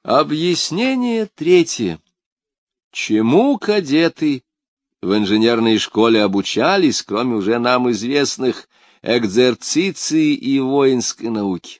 Объяснение третье. Чему кадеты в инженерной школе обучались, кроме уже нам известных экзерциции и воинской науки?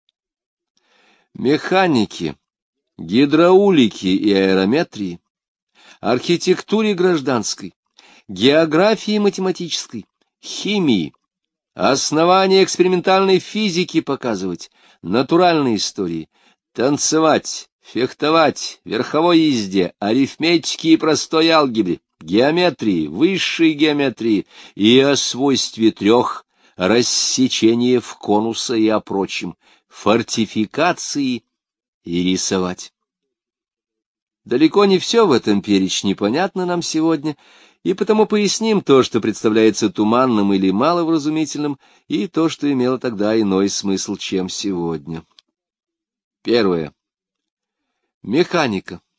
Механики, гидраулики и аэрометрии, архитектуре гражданской, географии математической, химии, основания экспериментальной физики показывать, натуральной истории, танцевать, фехтовать, верховой езде, арифметике и простой алгебре, геометрии, высшей геометрии и о свойстве трех рассечения в конуса и о прочем, фортификации и рисовать. Далеко не все в этом перечне понятно нам сегодня, и потому поясним то, что представляется туманным или маловразумительным, и то, что имело тогда иной смысл, чем сегодня. Первое. Механика.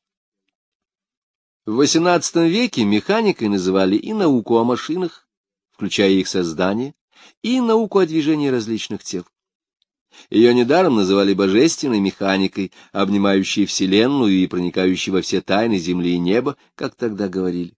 В XVIII веке механикой называли и науку о машинах, включая их создание, и науку о движении различных тел. Ее недаром называли божественной механикой, обнимающей вселенную и проникающей во все тайны земли и неба, как тогда говорили.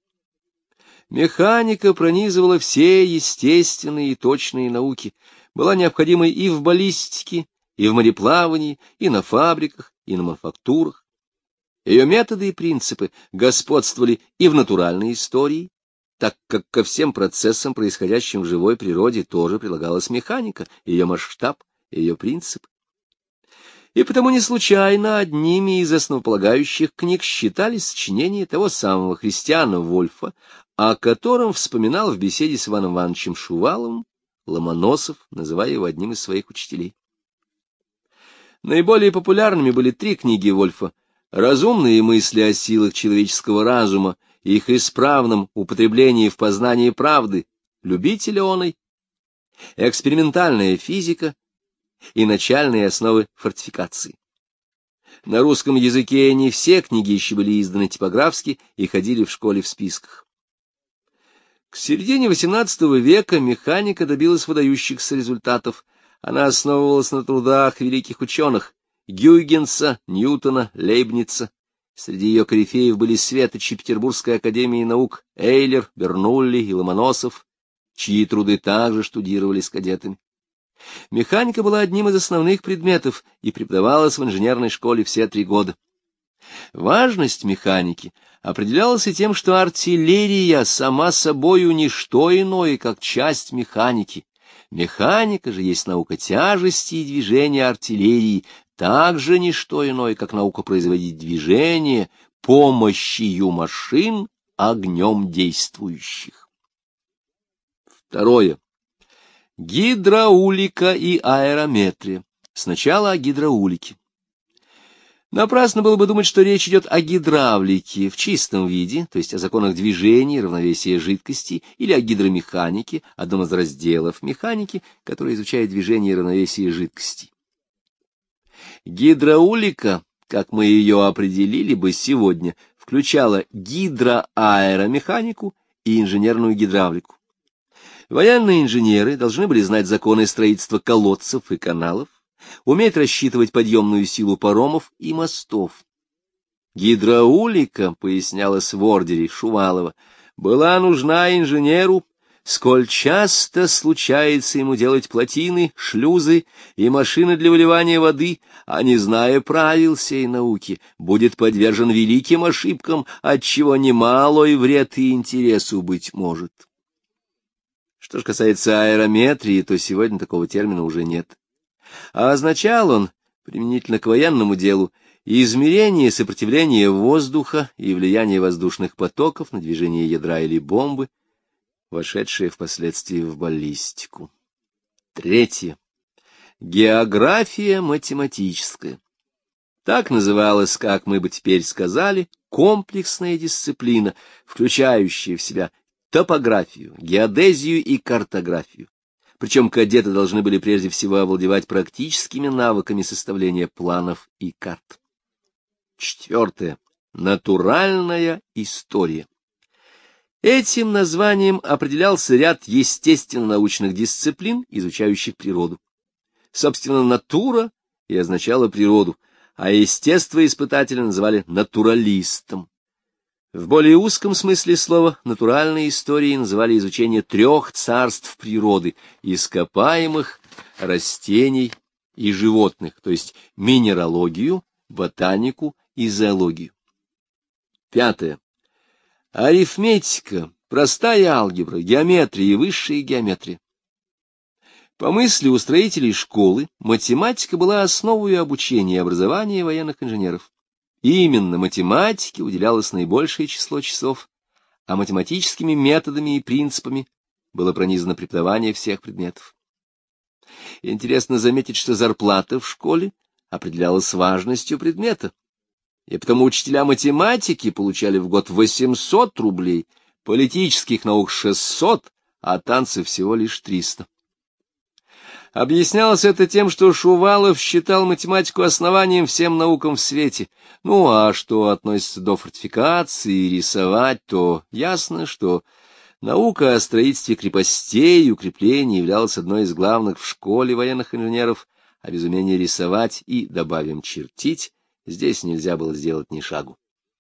Механика пронизывала все естественные и точные науки, была необходимой и в баллистике, и в мореплавании, и на фабриках, и на мануфактурах. Ее методы и принципы господствовали и в натуральной истории, так как ко всем процессам, происходящим в живой природе, тоже прилагалась механика, ее масштаб, ее принцип. И потому не случайно одними из основополагающих книг считали сочинение того самого Христиана Вольфа, о котором вспоминал в беседе с Иваном Ивановичем Шуваловым Ломоносов, называя его одним из своих учителей. Наиболее популярными были три книги Вольфа: «Разумные мысли о силах человеческого разума, их исправном употреблении в познании правды, любитель оной», «Экспериментальная физика» и «Начальные основы фортификации». На русском языке не все книги еще были изданы типографски и ходили в школе в списках. К середине XVIII века механика добилась выдающихся результатов. Она основывалась на трудах великих ученых Гюйгенса, Ньютона, Лейбница. Среди ее корифеев были светочи Петербургской академии наук Эйлер, Бернулли и Ломоносов, чьи труды также штудировались кадетами. Механика была одним из основных предметов и преподавалась в инженерной школе все 3 года. Важность механики определялась и тем, что артиллерия сама собою не что иное, как часть механики. Механика же есть наука тяжести и движения артиллерии, также не что иное, как наука производить движение помощью машин огнем действующих. Второе. Гидраулика и аэрометрия. Сначала о гидраулике. Напрасно было бы думать, что речь идет о гидравлике в чистом виде, то есть о законах движения и равновесия жидкости, или о гидромеханике, одном из разделов механики, который изучает движение и равновесие жидкости. Гидраулика, как мы ее определили бы сегодня, включала гидроаэромеханику и инженерную гидравлику. Военные инженеры должны были знать законы строительства колодцев и каналов, уметь рассчитывать подъемную силу паромов и мостов. Гидраулика, пояснялось в ордере Шувалова, была нужна инженеру, сколь часто случается ему делать плотины, шлюзы и машины для выливания воды, а не зная правил сей науки, будет подвержен великим ошибкам, отчего немалой вред и интересу быть может. Что же касается аэрометрии, то сегодня такого термина уже нет. А означал он, применительно к военному делу, измерение сопротивления воздуха и влияние воздушных потоков на движение ядра или бомбы, вошедшие впоследствии в баллистику. Третье. География математическая. Так называлась, как мы бы теперь сказали, комплексная дисциплина, включающая в себя топографию, геодезию и картографию. Причем кадеты должны были прежде всего овладевать практическими навыками составления планов и карт. Четвертое. Натуральная история. Этим названием определялся ряд естественно-научных дисциплин, изучающих природу. Собственно, натура и означала природу, а естествоиспытателя называли натуралистом. В более узком смысле слова натуральной историей называли изучение 3 царств природы — ископаемых, растений и животных, то есть минералогию, ботанику и зоологию. 5. Арифметика, простая алгебра, геометрия и высшая геометрия. По мысли устроителей школы, математика была основой обучения и образования военных инженеров. И именно математике уделялось наибольшее число часов, а математическими методами и принципами было пронизано преподавание всех предметов. Интересно заметить, что зарплата в школе определялась важностью предмета, и потому учителя математики получали в год 800 рублей, политических наук 600, а танцев всего лишь 300. Объяснялось это тем, что Шувалов считал математику основанием всем наукам в свете. Ну, а что относится до фортификации и рисовать, то ясно, что наука о строительстве крепостей и укреплений являлась одной из главных в школе военных инженеров, а без умения рисовать и, добавим, чертить, здесь нельзя было сделать ни шагу.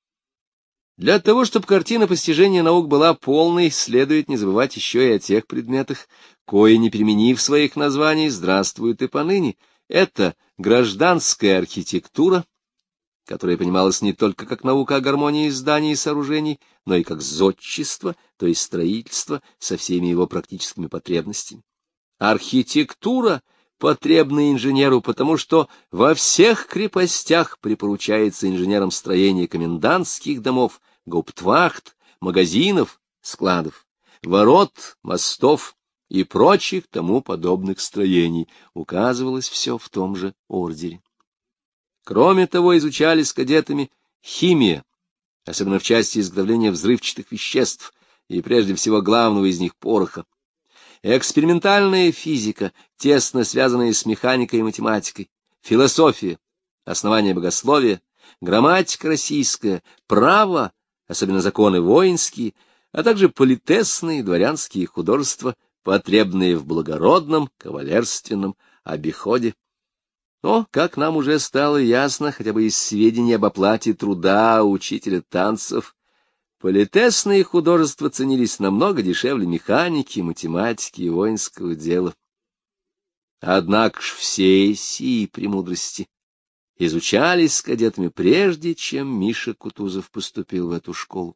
Для того, чтобы картина постижения наук была полной, следует не забывать еще и о тех предметах, кои, не переменив своих названий, здравствуют и поныне. Это гражданская архитектура, которая понималась не только как наука о гармонии зданий и сооружений, но и как зодчество, то есть строительство со всеми его практическими потребностями. Архитектура, потребная инженеру, потому что во всех крепостях припоручается инженерам строение комендантских домов, гауптвахт, магазинов, складов, ворот, мостов и прочих тому подобных строений. Указывалось все в том же ордере. Кроме того, изучали с кадетами химия, особенно в части изготовления взрывчатых веществ, и прежде всего главного из них — пороха. Экспериментальная физика, тесно связанная с механикой и математикой, философия, основание богословия, грамматика российская, право, особенно законы воинские, а также политесные дворянские художества, потребные в благородном, кавалерственном обиходе. Но, как нам уже стало ясно, хотя бы из сведений об оплате труда учителя танцев, политесные художества ценились намного дешевле механики, математики и воинского дела. Однако ж все сии премудрости изучались с кадетами прежде, чем Миша Кутузов поступил в эту школу.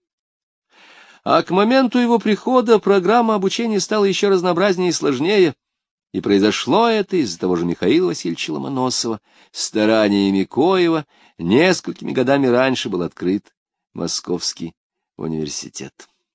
А к моменту его прихода программа обучения стала еще разнообразнее и сложнее, и произошло это из-за того же Михаила Васильевича Ломоносова, стараниями коего несколькими годами раньше был открыт Московский университет.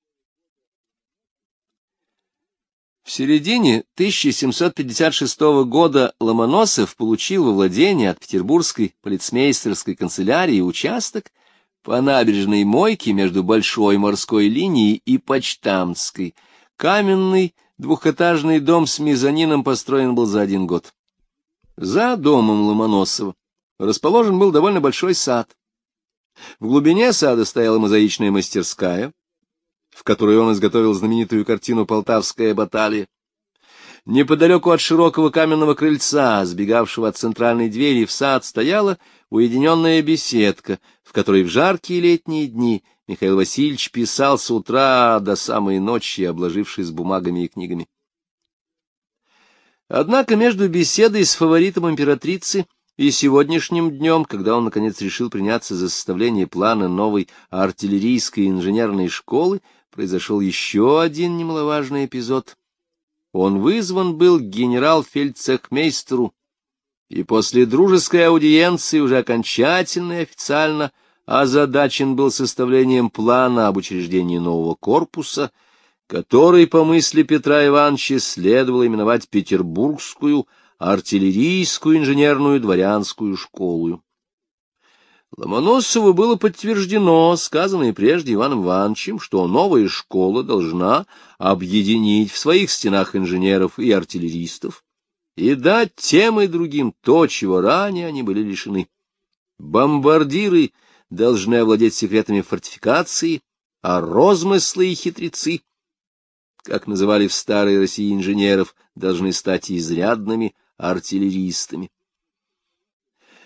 В середине 1756 года Ломоносов получил во владение от петербургской полицмейстерской канцелярии участок по набережной Мойке между Большой морской линией и Почтамтской. Каменный двухэтажный дом с мезонином построен был за 1 год. За домом Ломоносова расположен был довольно большой сад. В глубине сада стояла мозаичная мастерская, в которой он изготовил знаменитую картину «Полтавская баталия». Неподалеку от широкого каменного крыльца, сбегавшего от центральной двери в сад, стояла уединенная беседка, в которой в жаркие летние дни Михаил Васильевич писал с утра до самой ночи, обложившись бумагами и книгами. Однако между беседой с фаворитом императрицы и сегодняшним днем, когда он, наконец, решил приняться за составление плана новой артиллерийской инженерной школы, произошел еще один немаловажный эпизод. Он вызван был к генерал-фельдцехмейстеру, и после дружеской аудиенции уже окончательно и официально озадачен был составлением плана об учреждении нового корпуса, который, по мысли Петра Ивановича, следовало именовать Петербургскую артиллерийскую инженерную дворянскую школу. Ломоносову было подтверждено, сказанное прежде Иваном Ивановичем, что новая школа должна объединить в своих стенах инженеров и артиллеристов и дать тем и другим то, чего ранее они были лишены. Бомбардиры должны овладеть секретами фортификации, а розмыслы и хитрецы, как называли в старой России инженеров, должны стать изрядными артиллеристами.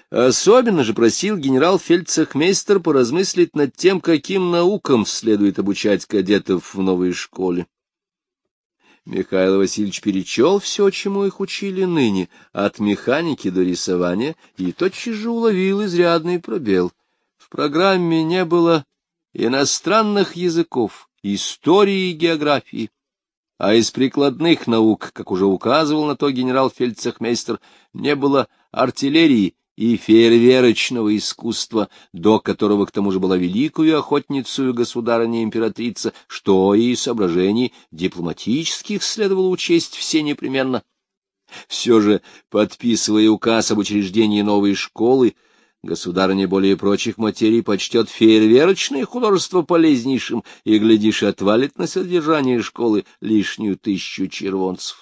Особенно же просил генерал-фельдцехмейстер поразмыслить над тем, каким наукам следует обучать кадетов в новой школе. Михаил Васильевич перечел все, чему их учили ныне, от механики до рисования, и тотчас же уловил изрядный пробел. В программе не было иностранных языков, истории и географии, а из прикладных наук, как уже указывал на то генерал-фельдцехмейстер, не было артиллерии и фейерверочного искусства, до которого к тому же была великую охотницею государыня-императрица, что и соображений дипломатических следовало учесть все непременно. Все же, подписывая указ об учреждении новой школы, государыня более прочих материй почтет фейерверочное художество полезнейшим и, глядишь, отвалит на содержание школы лишнюю 1000 червонцев.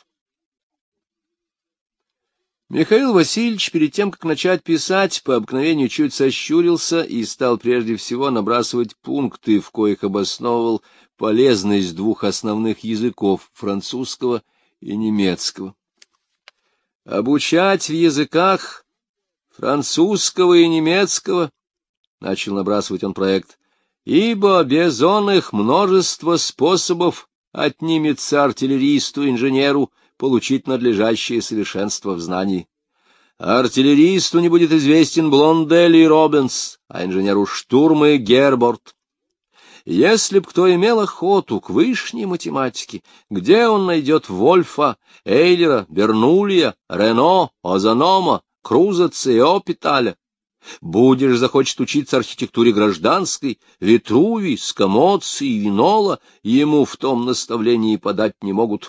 Михаил Васильевич, перед тем, как начать писать, по обыкновению чуть сощурился и стал прежде всего набрасывать пункты, в коих обосновывал полезность двух основных языков — французского и немецкого. «Обучать в языках французского и немецкого», — начал набрасывать он проект, — «ибо без оных множество способов отнимется артиллеристу-инженеру получить надлежащее совершенство в знании. Артиллеристу не будет известен Блондель и Робенс, а инженеру Штурм и Герборт. Если б кто имел охоту к вышней математике, где он найдет Вольфа, Эйлера, Бернулия, Рено, Озанома, Крузаца и Опиталя? Будешь захочет учиться архитектуре гражданской, Витрувий, Скамоцци и Винола, ему в том наставлении подать не могут.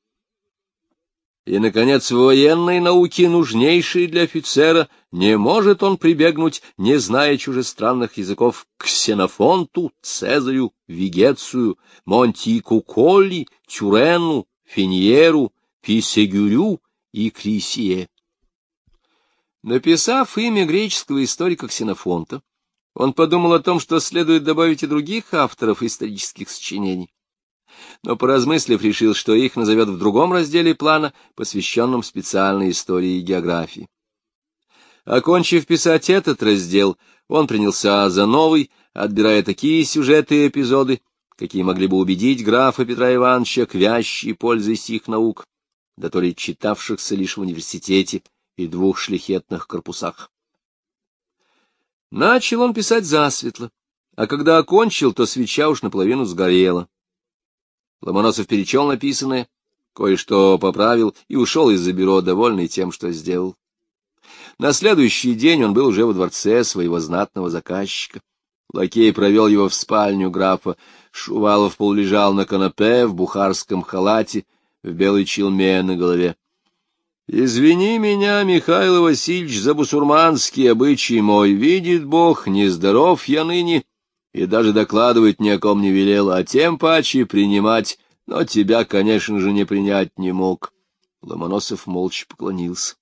И, наконец, в военной науке, нужнейшей для офицера, не может он прибегнуть, не зная чужестранных языков, к Ксенофонту, Цезарю, Вигецию, Монтику Колли, Тюрену, Финьеру, Писегюрю и Крисие. Написав имя греческого историка Ксенофонта, он подумал о том, что следует добавить и других авторов исторических сочинений, но, поразмыслив, решил, что их назовет в другом разделе плана, посвященном специальной истории и географии. Окончив писать этот раздел, он принялся за новый, отбирая такие сюжеты и эпизоды, какие могли бы убедить графа Петра Ивановича к вящей пользе сих наук, да то ли читавшихся лишь в университете и 2 шляхетных корпусах. Начал он писать засветло, а когда окончил, то свеча уж наполовину сгорела. Ломоносов перечел написанное, кое-что поправил и ушел из-за бюро, довольный тем, что сделал. На следующий день он был уже во дворце своего знатного заказчика. Лакей провел его в спальню графа. Шувалов полулежал на канапе в бухарском халате, в белой челме на голове. — Извини меня, Михаил Васильевич, за бусурманский обычай мой. Видит Бог, нездоров я ныне, и даже докладывать ни о ком не велел, а тем паче принимать, но тебя, конечно же, не принять не мог. Ломоносов молча поклонился.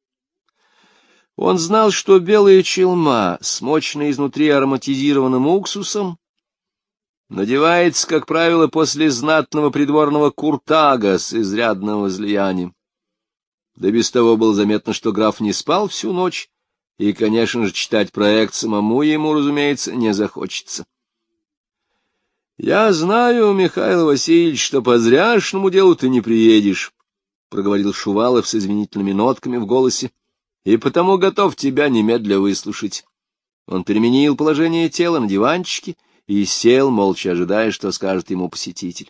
Он знал, что белая челма, смоченная изнутри ароматизированным уксусом, надевается, как правило, после знатного придворного куртага с изрядным возлиянием. Да без того было заметно, что граф не спал всю ночь, и, конечно же, читать проект самому ему, разумеется, не захочется. — Я знаю, Михаил Васильевич, что по зряшному делу ты не приедешь, — проговорил Шувалов с извинительными нотками в голосе, — и потому готов тебя немедля выслушать. Он переменил положение тела на диванчике и сел, молча ожидая, что скажет ему посетитель.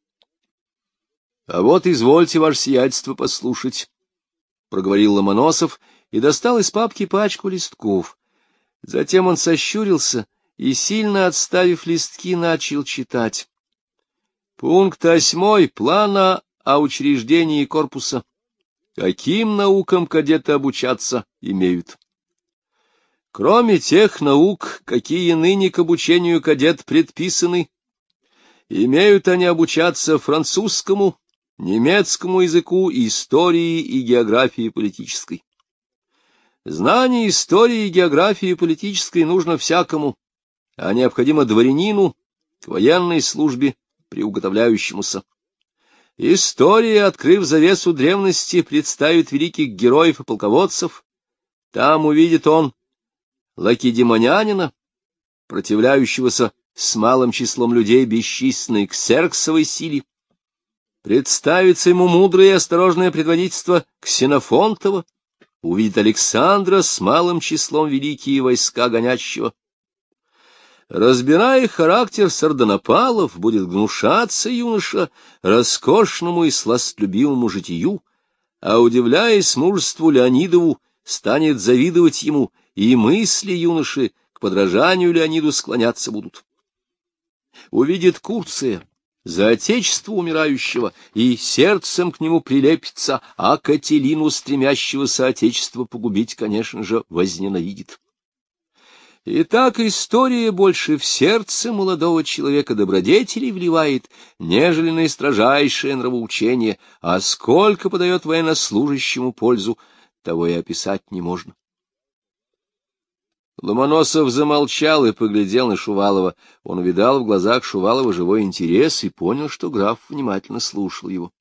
— А вот извольте, ваше сиятельство, послушать, — проговорил Ломоносов и достал из папки пачку листков. Затем он сощурился и, сильно отставив листки, начал читать. Пункт 8 плана о учреждении корпуса. Каким наукам кадеты обучаться имеют? Кроме тех наук, какие ныне к обучению кадет предписаны, имеют они обучаться французскому, немецкому языку, истории и географии политической. Знание истории и географии политической нужно всякому, а необходимо дворянину к военной службе приуготовляющемуся. История, открыв завесу древности, представит великих героев и полководцев, Там увидит он лакедемонянина, противляющегося с малым числом людей бесчисленной ксерксовой силе. Представится ему мудрое и осторожное предводительство Ксенофонтова, увидит Александра с малым числом великие войска гонящего. Разбирая характер сардонапалов, будет гнушаться юноша роскошному и сластолюбивому житию, а, удивляясь мужеству Леонидову, станет завидовать ему, и мысли юноши к подражанию Леониду склоняться будут. Увидит Курция, за отечество умирающего, и сердцем к нему прилепится, а Кателину, стремящегося отечество погубить, конечно же, возненавидит. Итак, история больше в сердце молодого человека добродетелей вливает, нежели на строжайшее нравоучение, а сколько подает военнослужащему пользу, того и описать не можно. Ломоносов замолчал и поглядел на Шувалова. Он увидал в глазах Шувалова живой интерес и понял, что граф внимательно слушал его.